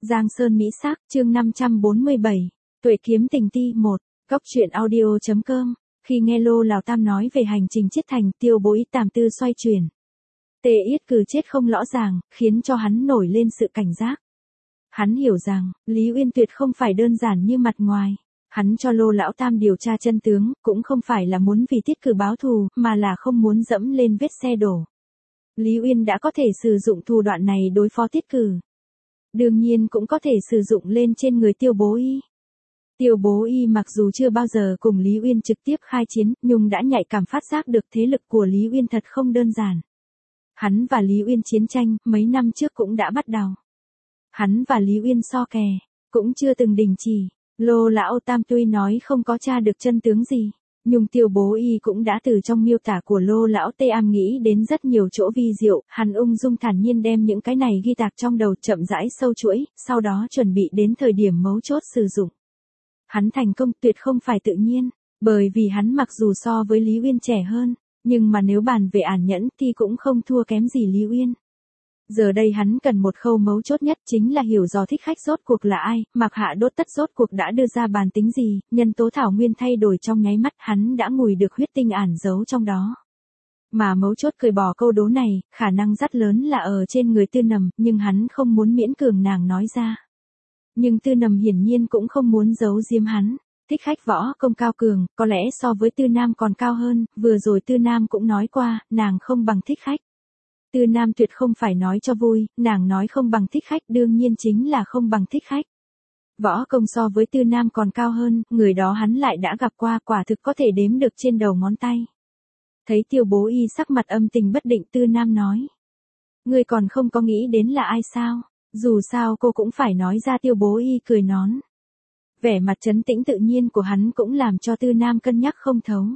Giang Sơn Mỹ Sắc, chương 547, Tuệ Kiếm Tình Ti 1, Góc truyện audio.com. Khi nghe Lô Lào Tam nói về hành trình chết thành, Tiêu Bối Tàm tư xoay chuyển. Tề Yết Cừ chết không rõ ràng, khiến cho hắn nổi lên sự cảnh giác. Hắn hiểu rằng, Lý Uyên Tuyệt không phải đơn giản như mặt ngoài. Hắn cho Lô Lão Tam điều tra chân tướng, cũng không phải là muốn vì Tiết Cừ báo thù, mà là không muốn dẫm lên vết xe đổ. Lý Uyên đã có thể sử dụng thủ đoạn này đối phó Tiết Cừ. Đương nhiên cũng có thể sử dụng lên trên người Tiêu Bố Y. Tiêu Bố Y mặc dù chưa bao giờ cùng Lý Uyên trực tiếp khai chiến, nhưng đã nhạy cảm phát giác được thế lực của Lý Uyên thật không đơn giản. Hắn và Lý Uyên chiến tranh, mấy năm trước cũng đã bắt đầu. Hắn và Lý Uyên so kè, cũng chưa từng đình chỉ. Lô Lão Tam tuy nói không có tra được chân tướng gì, nhưng Tiêu Bố Y cũng đã từ trong miêu tả của Lô Lão Tê Am nghĩ đến rất nhiều chỗ vi diệu. Hắn ung dung thản nhiên đem những cái này ghi tạc trong đầu, chậm rãi sâu chuỗi, sau đó chuẩn bị đến thời điểm mấu chốt sử dụng. Hắn thành công tuyệt không phải tự nhiên, bởi vì hắn mặc dù so với Lý Uyên trẻ hơn, nhưng mà nếu bàn về ẩn nhẫn thì cũng không thua kém gì Lý Uyên. Giờ đây hắn cần một khâu mấu chốt nhất, chính là hiểu rõ thích khách rốt cuộc là ai, Mạc Hạ Đốt Tất rốt cuộc đã đưa ra bản tính gì, nhân tố thảo nguyên thay đổi trong nháy mắt, hắn đã ngùi được huyết tinh ẩn giấu trong đó. Mà mấu chốt cười bỏ câu đố này, khả năng rất lớn là ở trên người Tư Nầm, nhưng hắn không muốn miễn cường nàng nói ra. Nhưng Tư Nầm hiển nhiên cũng không muốn giấu giếm hắn. Thích khách võ công cao cường, có lẽ so với Tư Nam còn cao hơn, vừa rồi Tư Nam cũng nói qua, nàng không bằng thích khách. Tư Nam tuyệt không phải nói cho vui, nàng nói không bằng thích khách đương nhiên chính là không bằng thích khách. Võ công so với Tư Nam còn cao hơn, người đó hắn lại đã gặp qua, quả thực có thể đếm được trên đầu ngón tay. Thấy Tiêu Bố Y sắc mặt âm tình bất định, Tư Nam nói. Ngươi còn không có nghĩ đến là ai sao? Dù sao cô cũng phải nói ra. Tiêu Bố Y cười nón. Vẻ mặt trấn tĩnh tự nhiên của hắn cũng làm cho Tư Nam cân nhắc không thấu.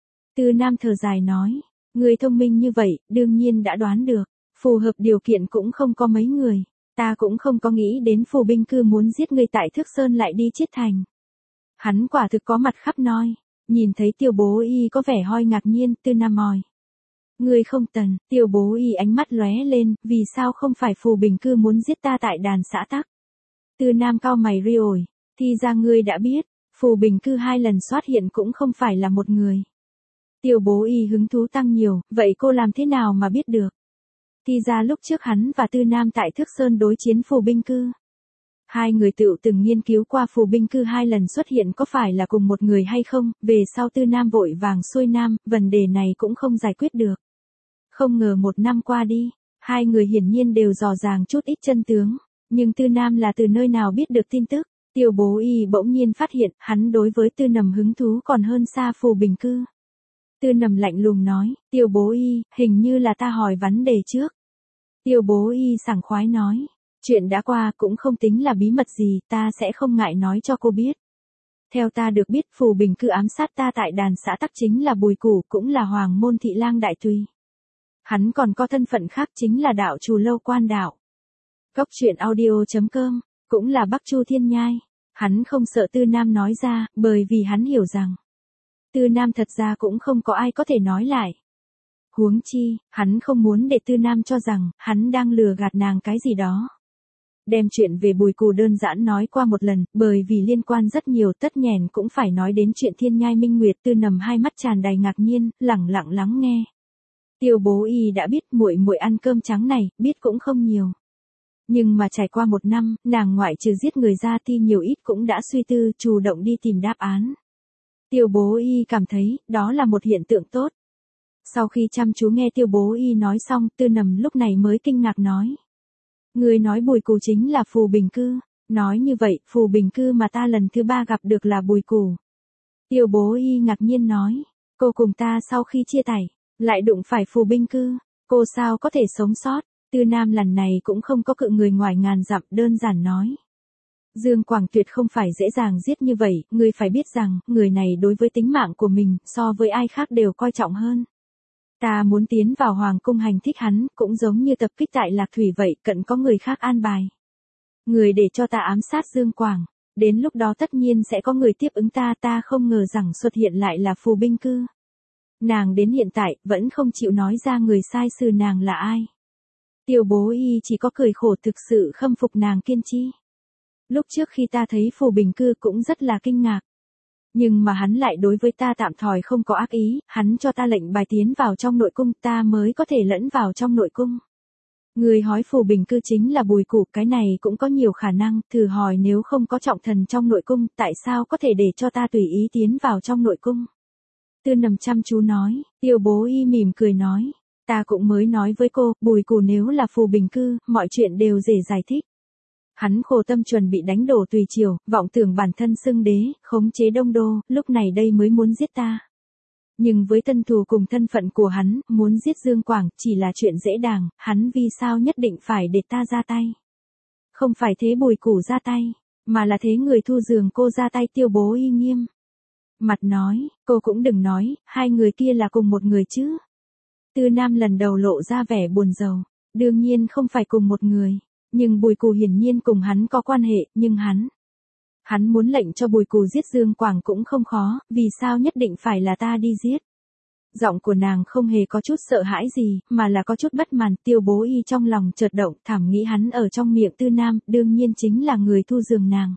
Tư Nam thở dài nói. Người thông minh như vậy, đương nhiên đã đoán được. Phù hợp điều kiện cũng không có mấy người. Ta cũng không có nghĩ đến Phù Binh Cư muốn giết người tại Thước Sơn lại đi chết thành. Hắn quả thực có mặt khắp nơi. Nhìn thấy Tiêu Bố Y có vẻ hơi ngạc nhiên, Tư Nam hỏi. Ngươi không tần, Tiêu Bố Y ánh mắt lóe lên, vì sao không phải Phù Bình Cư muốn giết ta tại đàn xã Tắc? Tư Nam cau mày ri ổi, thì ra ngươi đã biết, Phù Bình Cư 2 lần xuất hiện cũng không phải là một người. Tiêu Bố Y hứng thú tăng nhiều, vậy cô làm thế nào mà biết được? Thì ra lúc trước hắn và Tư Nam tại Thước Sơn đối chiến Phù Binh Cư. Hai người tựu từng nghiên cứu qua Phù Binh Cư 2 lần xuất hiện có phải là cùng một người hay không, về sau Tư Nam vội vàng xuôi nam, vấn đề này cũng không giải quyết được. Không ngờ 1 năm qua đi, hai người hiển nhiên đều dò dàng chút ít chân tướng, nhưng Tư Nam là từ nơi nào biết được tin tức? Tiêu Bố Y bỗng nhiên phát hiện, hắn đối với Tư Nầm hứng thú còn hơn xa Phù Bình Cư. Tư Nầm lạnh lùng nói, Tiêu Bố Y, hình như là ta hỏi vấn đề trước. Tiêu Bố Y sảng khoái nói, chuyện đã qua cũng không tính là bí mật gì, ta sẽ không ngại nói cho cô biết. Theo ta được biết, Phù Bình Cư ám sát ta tại đàn xã Tắc chính là Bùi Củ, cũng là Hoàng Môn Thị Lang Đại Tùy. Hắn còn có thân phận khác chính là đạo Trù Lâu Quan Đạo. Góc truyện audio.com, cũng là Bắc Chu Thiên Nhai. Hắn không sợ Tư Nam nói ra, bởi vì hắn hiểu rằng Tư Nam thật ra cũng không có ai có thể nói lại. Huống chi, hắn không muốn để Tư Nam cho rằng hắn đang lừa gạt nàng cái gì đó. Đem chuyện về Bùi Cù đơn giản nói qua một lần, bởi vì liên quan rất nhiều, tất nhèn cũng phải nói đến chuyện Thiên Nhai Minh Nguyệt. Tư Nầm hai mắt tràn đầy ngạc nhiên, lẳng lặng lắng nghe. Tiêu Bố Y đã biết muội muội ăn cơm trắng này, biết cũng không nhiều. Nhưng mà trải qua 1 năm, nàng ngoại trừ giết người ra thì nhiều ít cũng đã suy tư, chủ động đi tìm đáp án. Tiêu Bố Y cảm thấy, đó là một hiện tượng tốt. Sau khi chăm chú nghe Tiêu Bố Y nói xong, Tư Nầm lúc này mới kinh ngạc nói. Người nói Bùi Cù chính là Phù Bình Cư. Nói như vậy, Phù Bình Cư mà ta lần thứ 3 gặp được là Bùi Cù. Tiêu Bố Y ngạc nhiên nói. Cô cùng ta sau khi chia tay, lại đụng phải Phù Binh Cư. Cô sao có thể sống sót? Tư Nam lần này cũng không có cự người ngoài ngàn dặm, đơn giản nói. Dương Quảng Tuyệt không phải dễ dàng giết như vậy, ngươi phải biết rằng, người này đối với tính mạng của mình, so với ai khác đều coi trọng hơn. Ta muốn tiến vào Hoàng Cung hành thích hắn, cũng giống như tập kích tại Lạc Thủy vậy, cận có người khác an bài. Người để cho ta ám sát Dương Quảng, đến lúc đó tất nhiên sẽ có người tiếp ứng ta, ta không ngờ rằng xuất hiện lại là Phù Binh Cư. Nàng đến hiện tại, vẫn không chịu nói ra người sai xử nàng là ai. Tiêu Bố Y chỉ có cười khổ, thực sự khâm phục nàng kiên trì. Lúc trước khi ta thấy Phù Bình Cư cũng rất là kinh ngạc. Nhưng mà hắn lại đối với ta tạm thời không có ác ý, hắn cho ta lệnh bài tiến vào trong nội cung, ta mới có thể lẫn vào trong nội cung. Người hỏi Phù Bình Cư chính là Bùi Củ, cái này cũng có nhiều khả năng, thử hỏi nếu không có trọng thần trong nội cung, tại sao có thể để cho ta tùy ý tiến vào trong nội cung? Tư Nằm chăm chú nói, Tiêu Bố Y mỉm cười nói, ta cũng mới nói với cô, Bùi Củ nếu là Phù Bình Cư, mọi chuyện đều dễ giải thích. Hắn khổ tâm chuẩn bị đánh đổ tùy triều, vọng tưởng bản thân xưng đế, khống chế đông đô, lúc này đây mới muốn giết ta. Nhưng với thân thù cùng thân phận của hắn, muốn giết Dương Quảng chỉ là chuyện dễ dàng, hắn vì sao nhất định phải để ta ra tay? Không phải thế Bùi Củ ra tay, mà là thế người thu giường cô ra tay. Tiêu Bố Y nghiêm mặt nói, cô cũng đừng nói, hai người kia là cùng một người chứ. Tư Nam lần đầu lộ ra vẻ buồn rầu, đương nhiên không phải cùng một người, nhưng Bùi Củ hiển nhiên cùng hắn có quan hệ, nhưng hắn muốn lệnh cho Bùi Củ giết Dương Quảng cũng không khó, vì sao nhất định phải là ta đi giết? Giọng của nàng không hề có chút sợ hãi gì, mà là có chút bất mãn. Tiêu Bố Y trong lòng chợt động, thầm nghĩ hắn ở trong miệng Tư Nam, đương nhiên chính là người thu giường nàng.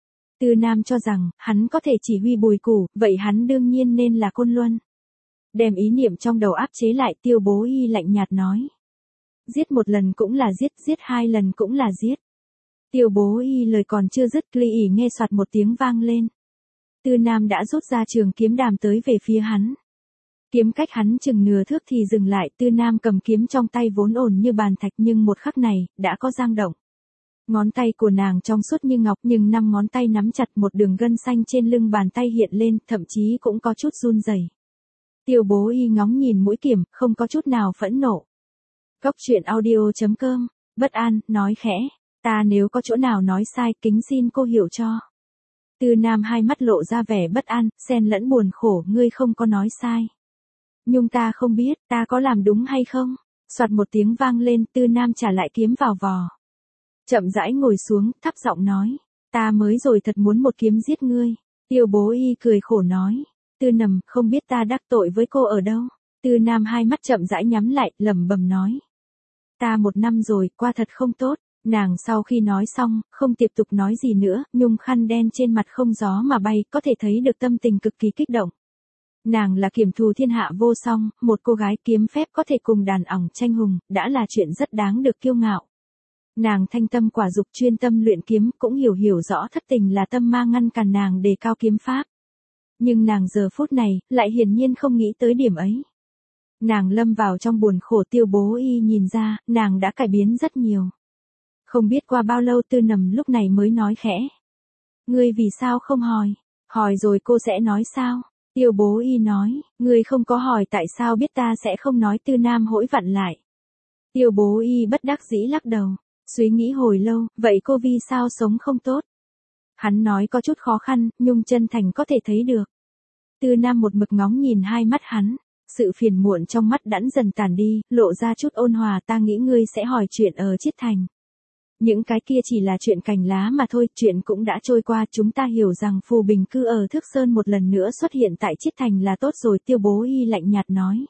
Tư Nam cho rằng, hắn có thể chỉ huy Bùi Củ, vậy hắn đương nhiên nên là Côn Luân. Đem ý niệm trong đầu áp chế lại, Tiêu Bố Y lạnh nhạt nói. Giết một lần cũng là giết, giết hai lần cũng là giết. Tiêu Bố Y lời còn chưa dứt, ly ỉ nghe soạt một tiếng vang lên. Tư Nam đã rút ra trường kiếm đàm tới về phía hắn. Kiếm cách hắn chừng nửa thước thì dừng lại, Tư Nam cầm kiếm trong tay vốn ổn như bàn thạch nhưng một khắc này, đã có dang động. Ngón tay của nàng trong suốt như ngọc nhưng 5 ngón tay nắm chặt, một đường gân xanh trên lưng bàn tay hiện lên, thậm chí cũng có chút run rẩy. Tiêu Bố Y ngóng nhìn mũi kiếm, không có chút nào phẫn nộ. Cốc truyện audio.com, bất an, nói khẽ, ta nếu có chỗ nào nói sai, kính xin cô hiểu cho. Tư Nam hai mắt lộ ra vẻ bất an, xen lẫn buồn khổ, ngươi không có nói sai. Nhưng ta không biết, ta có làm đúng hay không? Soạt một tiếng vang lên, Tư Nam trả lại kiếm vào vò. Chậm rãi ngồi xuống, thấp giọng nói, ta mới rồi thật muốn một kiếm giết ngươi. Tiêu Bố Y cười khổ nói, Tư Nằm, không biết ta đắc tội với cô ở đâu. Tư Nam hai mắt chậm rãi nhắm lại, lẩm bẩm nói, ta 1 năm rồi, qua thật không tốt. Nàng sau khi nói xong, không tiếp tục nói gì nữa, nhung khăn đen trên mặt không gió mà bay, có thể thấy được tâm tình cực kỳ kích động. Nàng là kiểm thù thiên hạ vô song, một cô gái kiếm phép có thể cùng đàn ỏng tranh hùng, đã là chuyện rất đáng được kiêu ngạo. Nàng thanh tâm quả dục chuyên tâm luyện kiếm, cũng hiểu rõ thất tình là tâm ma ngăn cản nàng đề cao kiếm pháp. Nhưng nàng giờ phút này, lại hiển nhiên không nghĩ tới điểm ấy. Nàng lâm vào trong buồn khổ. Tiêu Bố Y nhìn ra, nàng đã cải biến rất nhiều. Không biết qua bao lâu Tư Nằm lúc này mới nói khẽ. Ngươi vì sao không hỏi? Hỏi rồi cô sẽ nói sao? Tiêu Bố Y nói, ngươi không có hỏi tại sao biết ta sẽ không nói. Tư Nam hỗi vặn lại. Tiêu Bố Y bất đắc dĩ lắc đầu, suy nghĩ hồi lâu, vậy cô vì sao sống không tốt? Hắn nói có chút khó khăn, nhưng chân thành có thể thấy được. Tư Nam một mực ngóng nhìn hai mắt hắn, sự phiền muộn trong mắt đãng dần tàn đi, lộ ra chút ôn hòa. Ta nghĩ ngươi sẽ hỏi chuyện ở Chiết Thành. Những cái kia chỉ là chuyện cành lá mà thôi, chuyện cũng đã trôi qua, chúng ta hiểu rằng Phù Bình Cư ở Thước Sơn một lần nữa xuất hiện tại Chiết Thành là tốt rồi. Tiêu Bố Y lạnh nhạt nói.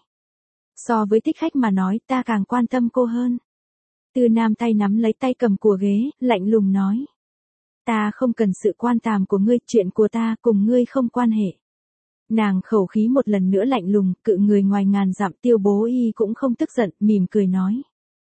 So với thích khách mà nói, ta càng quan tâm cô hơn. Tư Nam tay nắm lấy tay cầm của ghế, lạnh lùng nói. Ta không cần sự quan tâm của ngươi, chuyện của ta cùng ngươi không quan hệ. Nàng khẩu khí một lần nữa lạnh lùng, cự người ngoài ngàn dặm. Tiêu Bố Y cũng không tức giận, mỉm cười nói.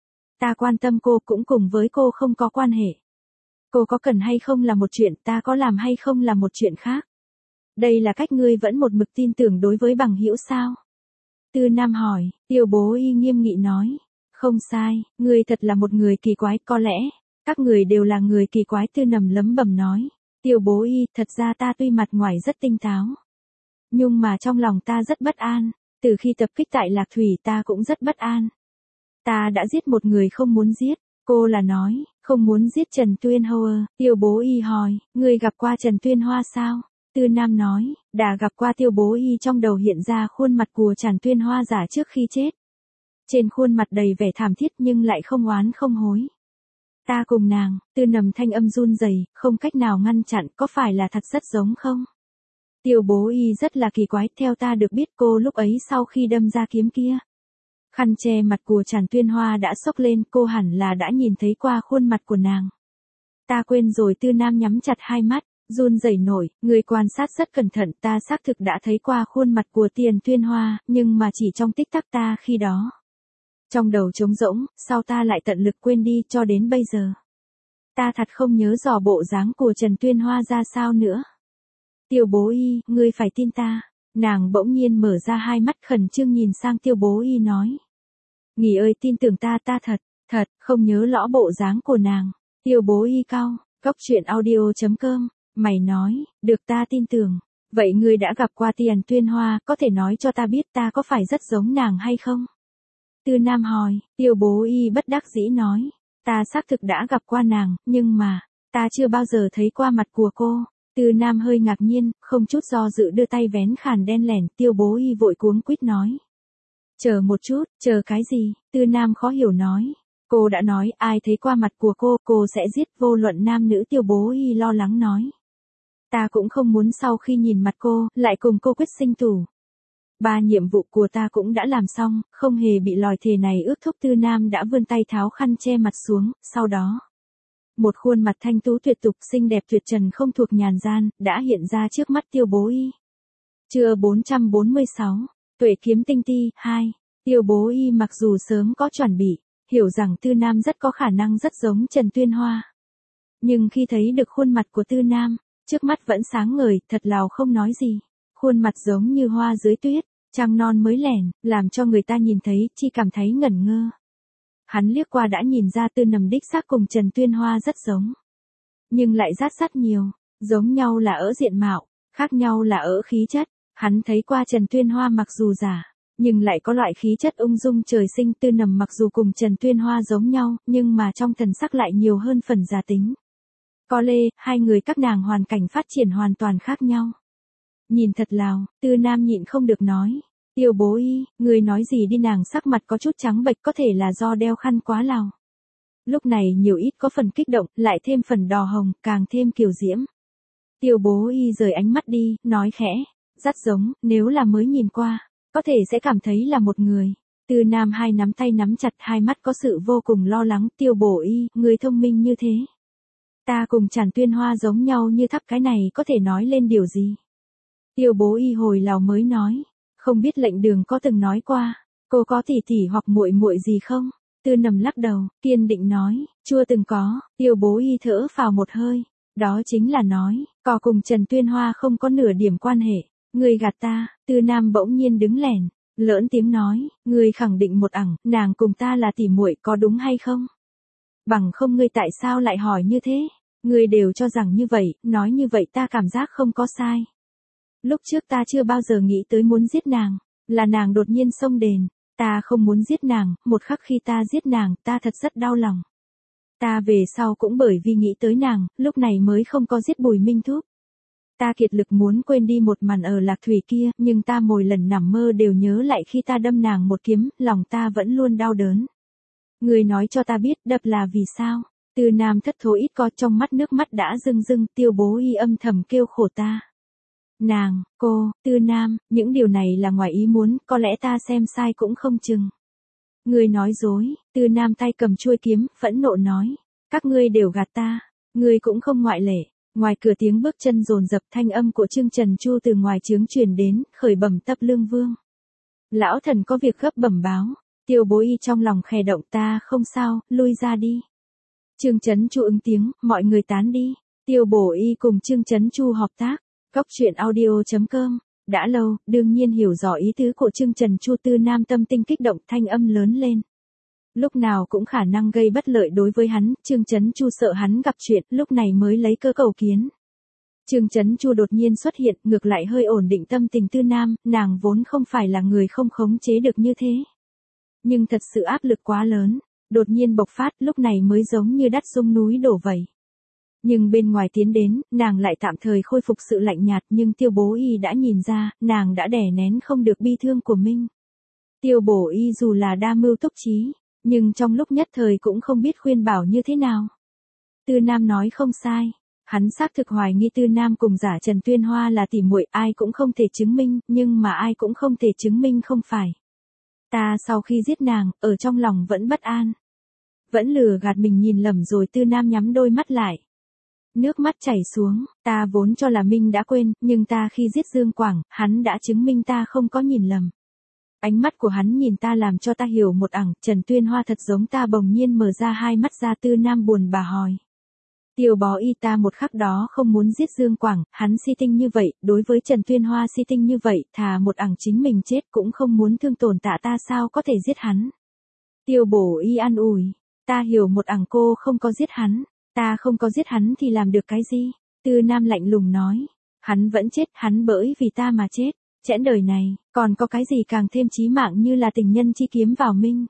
Ta quan tâm cô cũng cùng với cô không có quan hệ. Cô có cần hay không là một chuyện, ta có làm hay không là một chuyện khác. Đây là cách ngươi vẫn một mực tin tưởng đối với bằng hữu sao? Tư Nam hỏi. Tiêu Bố Y nghiêm nghị nói. Không sai, ngươi thật là một người kỳ quái, có lẽ các người đều là người kỳ quái. Tư Nằm lẩm bẩm nói. Tiêu Bố Y, thật ra ta tuy mặt ngoài rất tinh táo, nhưng mà trong lòng ta rất bất an. Từ khi tập kích tại Lạc Thủy ta cũng rất bất an. Ta đã giết một người không muốn giết. Cô là nói, không muốn giết Trần Tuyên Hoa. Tiêu Bố Y hỏi, ngươi gặp qua Trần Tuyên Hoa sao? Tư Nam nói, đã gặp qua. Tiêu Bố Y trong đầu hiện ra khuôn mặt của Trần Tuyên Hoa giả trước khi chết. Trên khuôn mặt đầy vẻ thảm thiết nhưng lại không oán không hối. Ta cùng nàng. Tư Nằm thanh âm run rẩy, không cách nào ngăn chặn, có phải là thật rất giống không? Tiêu Bố Y rất là kỳ quái, theo ta được biết cô lúc ấy sau khi đâm ra kiếm kia, khăn che mặt của Trần Tuyên Hoa đã xốc lên, cô hẳn là đã nhìn thấy qua khuôn mặt của nàng. Ta quên rồi. Tư Nam nhắm chặt hai mắt, run rẩy nổi, người quan sát rất cẩn thận, ta xác thực đã thấy qua khuôn mặt của Tiền Tuyên Hoa, nhưng mà chỉ trong tích tắc ta khi đó. Trong đầu trống rỗng, sau ta lại tận lực quên đi cho đến bây giờ. Ta thật không nhớ rõ bộ dáng của Trần Tuyên Hoa ra sao nữa. Tiêu Bố Y, ngươi phải tin ta. Nàng bỗng nhiên mở ra hai mắt khẩn trương nhìn sang Tiêu Bố Y nói. Nghỉ ơi, tin tưởng ta thật, không nhớ rõ bộ dáng của nàng. Tiêu Bố Y cau, Cốc Truyện Audio.com, mày nói, được ta tin tưởng. Vậy ngươi đã gặp qua Tiền Tuyên Hoa, có thể nói cho ta biết ta có phải rất giống nàng hay không? Tư Nam hỏi, Tiêu Bố Y bất đắc dĩ nói. Ta xác thực đã gặp qua nàng, nhưng mà, ta chưa bao giờ thấy qua mặt của cô. Tư Nam hơi ngạc nhiên, không chút do dự đưa tay vén khàn đen lẻn, Tiêu Bố Y vội cuống quýt nói. Chờ một chút, chờ cái gì? Tư Nam khó hiểu nói. Cô đã nói ai thấy qua mặt của cô sẽ giết vô luận nam nữ. Tiêu Bố Y lo lắng nói. Ta cũng không muốn sau khi nhìn mặt cô, lại cùng cô quyết sinh tử. 3 nhiệm vụ của ta cũng đã làm xong, không hề bị lòi thề này ước thúc. Tư Nam đã vươn tay tháo khăn che mặt xuống, sau đó. Một khuôn mặt thanh tú tuyệt tục xinh đẹp tuyệt trần không thuộc nhàn gian, đã hiện ra trước mắt Tiêu Bố Y. Chương 446, Tuệ Kiếm Tinh Ti 2. Tiêu Bố Y mặc dù sớm có chuẩn bị, hiểu rằng Tư Nam rất có khả năng rất giống Trần Tuyên Hoa. Nhưng khi thấy được khuôn mặt của Tư Nam, trước mắt vẫn sáng ngời, thật lào không nói gì. Khuôn mặt giống như hoa dưới tuyết, trăng non mới lẻn, làm cho người ta nhìn thấy chỉ cảm thấy ngẩn ngơ. Hắn liếc qua đã nhìn ra Tư Nằm đích xác cùng Trần Tuyên Hoa rất giống. Nhưng lại rất nhiều, giống nhau là ở diện mạo, khác nhau là ở khí chất. Hắn thấy qua Trần Tuyên Hoa mặc dù giả, nhưng lại có loại khí chất ung dung trời sinh. Tư Nằm mặc dù cùng Trần Tuyên Hoa giống nhau, nhưng mà trong thần sắc lại nhiều hơn phần giả tính. Có lẽ, hai người các nàng hoàn cảnh phát triển hoàn toàn khác nhau. Nhìn thật lào, Tư Nam nhịn không được nói. Tiêu Bố Y, người nói gì đi? Nàng sắc mặt có chút trắng bệch, có thể là do đeo khăn quá lào. Lúc này nhiều ít có phần kích động, lại thêm phần đỏ hồng, càng thêm kiều diễm. Tiêu Bố Y rời ánh mắt đi, nói khẽ, rất giống, nếu là mới nhìn qua, có thể sẽ cảm thấy là một người. Tư Nam hai nắm tay nắm chặt, hai mắt có sự vô cùng lo lắng. Tiêu Bố Y, người thông minh như thế. Ta cùng Trần Tuyên Hoa giống nhau như thắp, cái này có thể nói lên điều gì? Tiêu Bố Y hồi lào mới nói, không biết lệnh đường có từng nói qua, cô có tỷ tỷ hoặc muội muội gì không? Tư Nằm lắc đầu, kiên định nói, chưa từng có. Tiêu Bố Y thở phào một hơi, đó chính là nói, có cùng Trần Tuyên Hoa không có nửa điểm quan hệ. Người gạt ta. Tư Nam bỗng nhiên đứng lẻn, lỡn tiếng nói, người khẳng định một ẳng, nàng cùng ta là tỷ muội, có đúng hay không? Bằng không ngươi tại sao lại hỏi như thế? Ngươi đều cho rằng như vậy, nói như vậy ta cảm giác không có sai. Lúc trước ta chưa bao giờ nghĩ tới muốn giết nàng, là nàng đột nhiên xông đền. Ta không muốn giết nàng, một khắc khi ta giết nàng, ta thật rất đau lòng. Ta về sau cũng bởi vì nghĩ tới nàng, lúc này mới không có giết Bùi Minh Thúc. Ta kiệt lực muốn quên đi một màn ở Lạc Thủy kia, nhưng ta mỗi lần nằm mơ đều nhớ lại khi ta đâm nàng một kiếm, lòng ta vẫn luôn đau đớn. Người nói cho ta biết, đập là vì sao? Tư Nam thất thố ít có, trong mắt nước mắt đã rưng rưng. Tiêu Bố Y âm thầm kêu khổ ta. Nàng, cô, Tư Nam, những điều này là ngoài ý muốn, có lẽ ta xem sai cũng không chừng. Người nói dối. Tư Nam tay cầm chuôi kiếm, phẫn nộ nói. Các ngươi đều gạt ta. Ngươi cũng không ngoại lệ. Ngoài cửa tiếng bước chân dồn dập, thanh âm của Trương Trần Chu từ ngoài trướng truyền đến, khởi bẩm Tấp Lương Vương. Lão thần có việc gấp bẩm báo. Tiêu Bố Y trong lòng khẽ động, ta không sao, lui ra đi. Trương Trấn Chu ứng tiếng, mọi người tán đi. Tiêu Bố Y cùng Trương Trấn Chu hợp tác. Cốc Truyện Audio.com. Đã lâu, đương nhiên hiểu rõ ý tứ của Trương Trần Chu. Tư Nam tâm tinh kích động, thanh âm lớn lên. Lúc nào cũng khả năng gây bất lợi đối với hắn. Trương Trấn Chu sợ hắn gặp chuyện, lúc này mới lấy cơ cầu kiến. Trương Trấn Chu đột nhiên xuất hiện, ngược lại hơi ổn định tâm tình Tư Nam. Nàng vốn không phải là người không khống chế được như thế. Nhưng thật sự áp lực quá lớn, đột nhiên bộc phát, lúc này mới giống như đất rung núi đổ vậy. Nhưng bên ngoài tiến đến, nàng lại tạm thời khôi phục sự lạnh nhạt, nhưng Tiêu Bố Y đã nhìn ra, nàng đã đè nén không được bi thương của mình. Tiêu Bố Y dù là đa mưu túc trí, nhưng trong lúc nhất thời cũng không biết khuyên bảo như thế nào. Tư Nam nói không sai, hắn xác thực hoài nghi Tư Nam cùng giả Trần Tuyên Hoa là tỉ muội, ai cũng không thể chứng minh, nhưng mà ai cũng không thể chứng minh không phải. Ta sau khi giết nàng, ở trong lòng vẫn bất an. Vẫn lừa gạt mình nhìn lầm rồi. Tư Nam nhắm đôi mắt lại, Nước mắt chảy xuống, ta vốn cho là Minh đã quên, nhưng ta khi giết Dương Quảng, hắn đã chứng minh ta không có nhìn lầm. Ánh mắt của hắn nhìn ta làm cho ta hiểu một ẳng, Trần Tuyên Hoa thật giống ta bỗng nhiên mở ra hai mắt ra. Tư Nam buồn bã hỏi. Tiêu Bó Y, ta một khắc đó không muốn giết Dương Quảng, hắn si tinh như vậy, đối với Trần Tuyên Hoa si tinh như vậy, thà một ẳng chính mình chết cũng không muốn thương tổn tạ ta, sao có thể giết hắn. Tiêu Bổ Y an ủi, ta hiểu một ẳng cô không có giết hắn, ta không có giết hắn thì làm được cái gì? Tư Nam lạnh lùng nói, hắn vẫn chết, hắn bởi vì ta mà chết, chẽn đời này, còn có cái gì càng thêm chí mạng như là tình nhân chi kiếm vào Minh.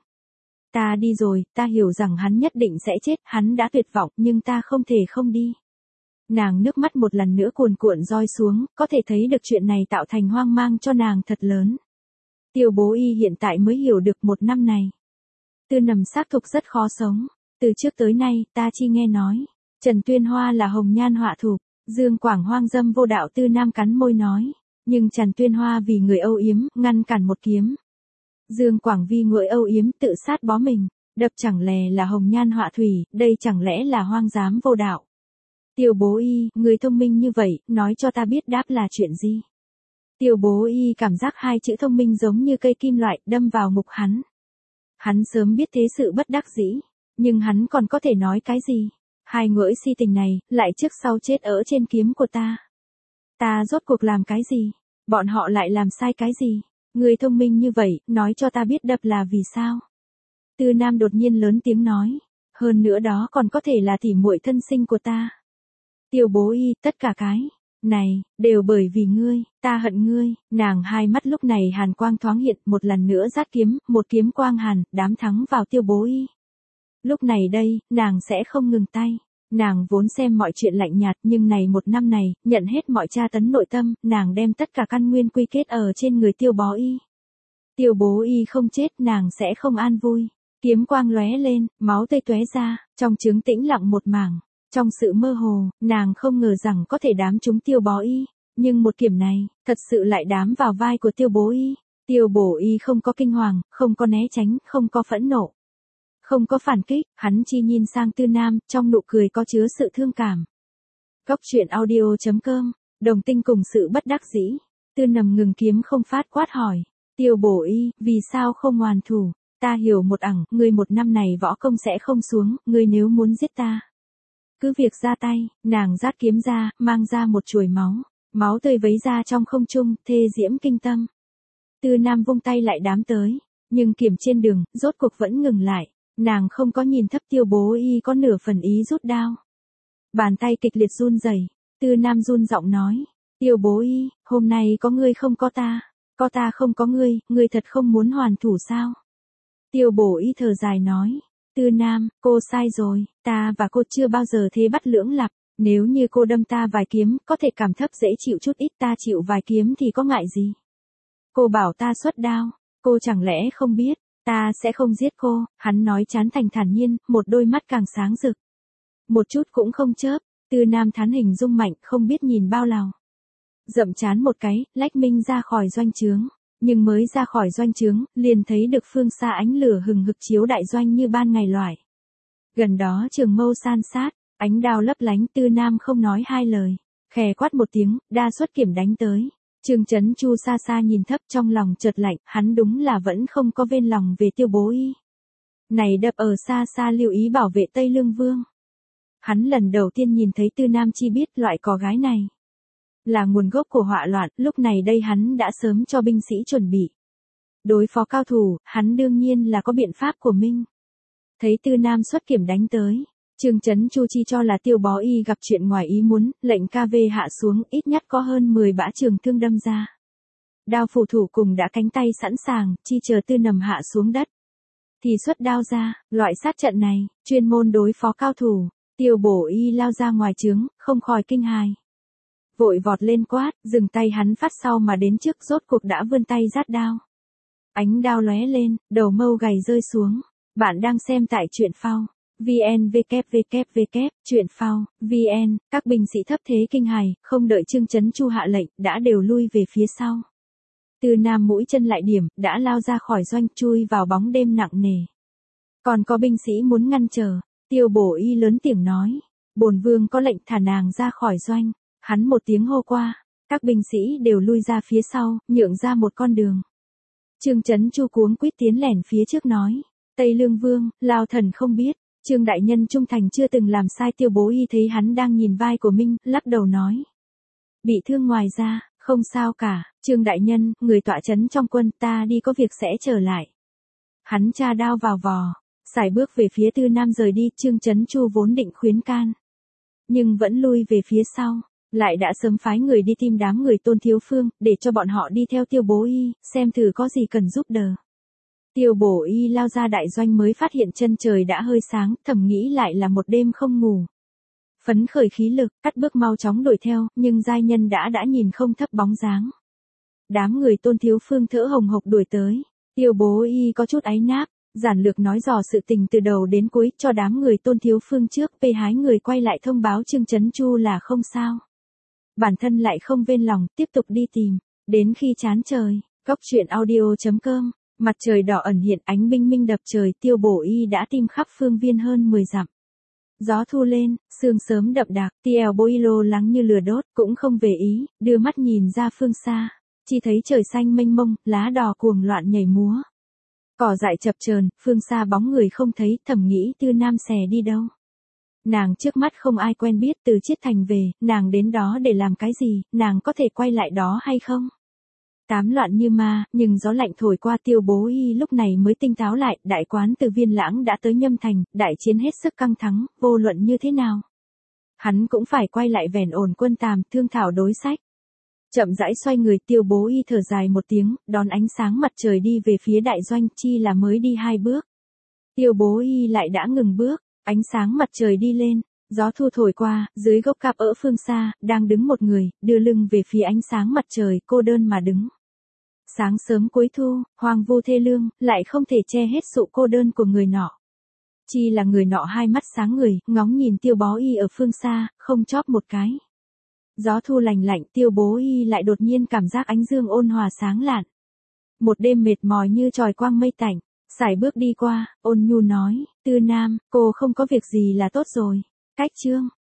Ta đi rồi, ta hiểu rằng hắn nhất định sẽ chết, hắn đã tuyệt vọng, nhưng ta không thể không đi. Nàng nước mắt một lần nữa cuồn cuộn roi xuống, có thể thấy được chuyện này tạo thành hoang mang cho nàng thật lớn. Tiêu Bố Y hiện tại mới hiểu được một năm này. Tư Nầm xác thực rất khó sống. Từ trước tới nay, ta chỉ nghe nói, Trần Tuyên Hoa là hồng nhan họa thục, Dương Quảng hoang dâm vô đạo. Tư Nam cắn môi nói, nhưng Trần Tuyên Hoa vì người âu yếm, ngăn cản một kiếm. Dương Quảng vì người âu yếm tự sát bó mình, đập chẳng lẽ là hồng nhan họa thủy, đây chẳng lẽ là hoang dám vô đạo. Tiêu Bố Y, người thông minh như vậy, nói cho ta biết đáp là chuyện gì. Tiêu Bố Y cảm giác hai chữ thông minh giống như cây kim loại đâm vào ngực hắn. Hắn sớm biết thế sự bất đắc dĩ, nhưng hắn còn có thể nói cái gì? Hai ngưỡi si tình này, lại trước sau chết ở trên kiếm của ta. Ta rốt cuộc làm cái gì? Bọn họ lại làm sai cái gì? Người thông minh như vậy, nói cho ta biết đập là vì sao? Tư Nam đột nhiên lớn tiếng nói, hơn nữa đó còn có thể là tỉ muội thân sinh của ta. Tiêu Bố Y, tất cả cái này, đều bởi vì ngươi, ta hận ngươi. Nàng hai mắt lúc này hàn quang thoáng hiện, một lần nữa giát kiếm, một kiếm quang hàn, đám thắng vào Tiêu Bố Y. Lúc này đây, nàng sẽ không ngừng tay. Nàng vốn xem mọi chuyện lạnh nhạt, nhưng này một năm này, nhận hết mọi tra tấn nội tâm, nàng đem tất cả căn nguyên quy kết ở trên người Tiêu Bó Y. Tiêu Bố Y không chết, nàng sẽ không an vui. Kiếm quang lóe lên, máu tươi tóe ra, trong trướng tĩnh lặng một mảng. Trong sự mơ hồ, nàng không ngờ rằng có thể đám trúng Tiêu Bó Y, nhưng một kiếm này, thật sự lại đám vào vai của Tiêu Bố Y. Tiêu Bố Y không có kinh hoàng, không có né tránh, không có phẫn nộ, không có phản kích, hắn chỉ nhìn sang Tư Nam, trong nụ cười có chứa sự thương cảm. Góc truyện audio.com, đồng tinh cùng sự bất đắc dĩ. Tư Nầm ngừng kiếm không phát quát hỏi, Tiêu Bố Y, vì sao không hoàn thủ? Ta hiểu một ẳng, ngươi một năm này võ công sẽ không xuống, ngươi nếu muốn giết ta, cứ việc ra tay. Nàng giát kiếm ra, mang ra một chuỗi máu, máu tươi vấy ra trong không trung, thê diễm kinh tâm. Tư Nam vung tay lại đám tới, nhưng kiếm trên đường, rốt cuộc vẫn ngừng lại. Nàng không có nhìn thấp Tiêu Bố Y có nửa phần ý rút đao. Bàn tay kịch liệt run rẩy. Tư Nam run giọng nói, Tiêu Bố Y, hôm nay có ngươi không có ta không có ngươi thật không muốn hoàn thủ sao? Tiêu Bố Y thở dài nói, Tư Nam, cô sai rồi, ta và cô chưa bao giờ thế bắt lưỡng lập, nếu như cô đâm ta vài kiếm, có thể cảm thấp dễ chịu chút ít, ta chịu vài kiếm thì có ngại gì? Cô bảo ta xuất đao, cô chẳng lẽ không biết, ta sẽ không giết cô. Hắn nói chán thành thản nhiên, một đôi mắt càng sáng rực. Một chút cũng không chớp. Tư Nam thán hình dung mạnh, không biết nhìn bao lâu. Dậm chán một cái, lách mình ra khỏi doanh trướng. Nhưng mới ra khỏi doanh trướng, liền thấy được phương xa ánh lửa hừng hực chiếu đại doanh như ban ngày loại. Gần đó trường mâu san sát, ánh đao lấp lánh. Tư Nam không nói hai lời, khè quát một tiếng, đa xuất kiếm đánh tới. Trương Chấn Chu xa xa nhìn thấp, trong lòng chợt lạnh, hắn đúng là vẫn không có vên lòng về Tiêu Bố Y. Này đập ở xa xa lưu ý bảo vệ Tây Lương Vương. Hắn lần đầu tiên nhìn thấy Tư Nam chi biết loại cò gái này là nguồn gốc của họa loạn, lúc này đây hắn đã sớm cho binh sĩ chuẩn bị. Đối phó cao thủ, hắn đương nhiên là có biện pháp của mình. Thấy Tư Nam xuất kiếm đánh tới, Trương Chấn Chu chi cho là Tiêu Bó Y gặp chuyện ngoài ý muốn, lệnh KV hạ xuống, ít nhất có hơn 10 bã trường thương đâm ra. Đao phù thủ cùng đã cánh tay sẵn sàng, chi chờ Tư Nầm hạ xuống đất thì xuất đao ra. Loại sát trận này, chuyên môn đối phó cao thủ. Tiêu Bố Y lao ra ngoài trướng, không khỏi kinh hài. Vội vọt lên quát, dừng tay. Hắn phát sau mà đến trước, rốt cuộc đã vươn tay giát đao. Ánh đao lóe lên, đầu mâu gầy rơi xuống. Bạn đang xem tại truyện phao VN www. Truyện phao VN. Các binh sĩ thấp thế kinh hài, không đợi Trương Chấn Chu hạ lệnh, đã đều lui về phía sau. Tư Nam mũi chân lại điểm, đã lao ra khỏi doanh, chui vào bóng đêm nặng nề. Còn có binh sĩ muốn ngăn trở. Tiêu Bố Y lớn tiếng nói, Bổn vương có lệnh thả nàng ra khỏi doanh. Hắn một tiếng hô qua, các binh sĩ đều lui ra phía sau, nhượng ra một con đường. Trương Chấn Chu cuống quýt tiến lẻn phía trước nói, Tây Lương Vương, Lao thần không biết. Trương đại nhân trung thành chưa từng làm sai. Tiêu Bố Y thấy hắn đang nhìn vai của Minh, lắc đầu nói. Bị thương ngoài ra, không sao cả. Trương đại nhân, người tọa trấn trong quân, ta đi có việc sẽ trở lại. Hắn tra đao vào vò, sải bước về phía Tư Nam rời đi. Trương Chấn Chu vốn định khuyến can, nhưng vẫn lui về phía sau, lại đã sớm phái người đi tìm đám người Tôn Thiếu Phương, để cho bọn họ đi theo Tiêu Bố Y, xem thử có gì cần giúp đỡ. Tiêu Bố Y lao ra đại doanh mới phát hiện chân trời đã hơi sáng, thầm nghĩ lại là một đêm không ngủ. Phấn khởi khí lực, cắt bước mau chóng đuổi theo, nhưng giai nhân đã nhìn không thấp bóng dáng. Đám người Tôn Thiếu Phương thở hồng hộc đuổi tới. Tiêu Bố Y có chút áy náy, giản lược nói dò sự tình từ đầu đến cuối cho đám người Tôn Thiếu Phương trước. Hái người quay lại thông báo Trương Chấn Chu là không sao. Bản thân lại không vên lòng, tiếp tục đi tìm. Đến khi chán trời, Góc Truyện Audio.com, mặt trời đỏ ẩn hiện, ánh bình minh đập trời. Tiêu Bố Y đã tìm khắp phương viên hơn 10 dặm. Gió thu lên, sương sớm đậm đặc. Tiêu Bố Y lo lắng như lửa đốt, cũng không về ý, đưa mắt nhìn ra phương xa. Chỉ thấy trời xanh mênh mông, lá đỏ cuồng loạn nhảy múa. Cỏ dại chập chờn, phương xa bóng người không thấy, thầm nghĩ Tư Nam xè đi đâu. Nàng trước mắt không ai quen biết. Từ Chiết Thành về, nàng đến đó để làm cái gì, nàng có thể quay lại đó hay không? Tám loạn như ma, nhưng gió lạnh thổi qua. Tiêu Bố Y lúc này mới tinh táo lại. Đại quán từ Viên Lãng đã tới Nhâm Thành, đại chiến hết sức căng thắng, vô luận như thế nào, hắn cũng phải quay lại vẻn ổn quân Tàm, thương thảo đối sách. Chậm rãi xoay người. Tiêu Bố Y thở dài một tiếng, đón ánh sáng mặt trời đi về phía đại doanh. Chi là mới đi 2 bước, Tiêu Bố Y lại đã ngừng bước. Ánh sáng mặt trời đi lên, gió thu thổi qua, dưới gốc cạp ở phương xa, đang đứng một người, đưa lưng về phía ánh sáng mặt trời, cô đơn mà đứng. Sáng sớm cuối thu, hoang vu thê lương, lại không thể che hết sự cô đơn của người nọ. Chi là người nọ hai mắt sáng người, ngóng nhìn Tiêu Bố Y ở phương xa, không chóp một cái. Gió thu lành lạnh, Tiêu Bố Y lại đột nhiên cảm giác ánh dương ôn hòa sáng lạn. Một đêm mệt mỏi như tròi quang mây tạnh, sải bước đi qua, ôn nhu nói, Tư Nam, cô không có việc gì là tốt rồi. Cách chương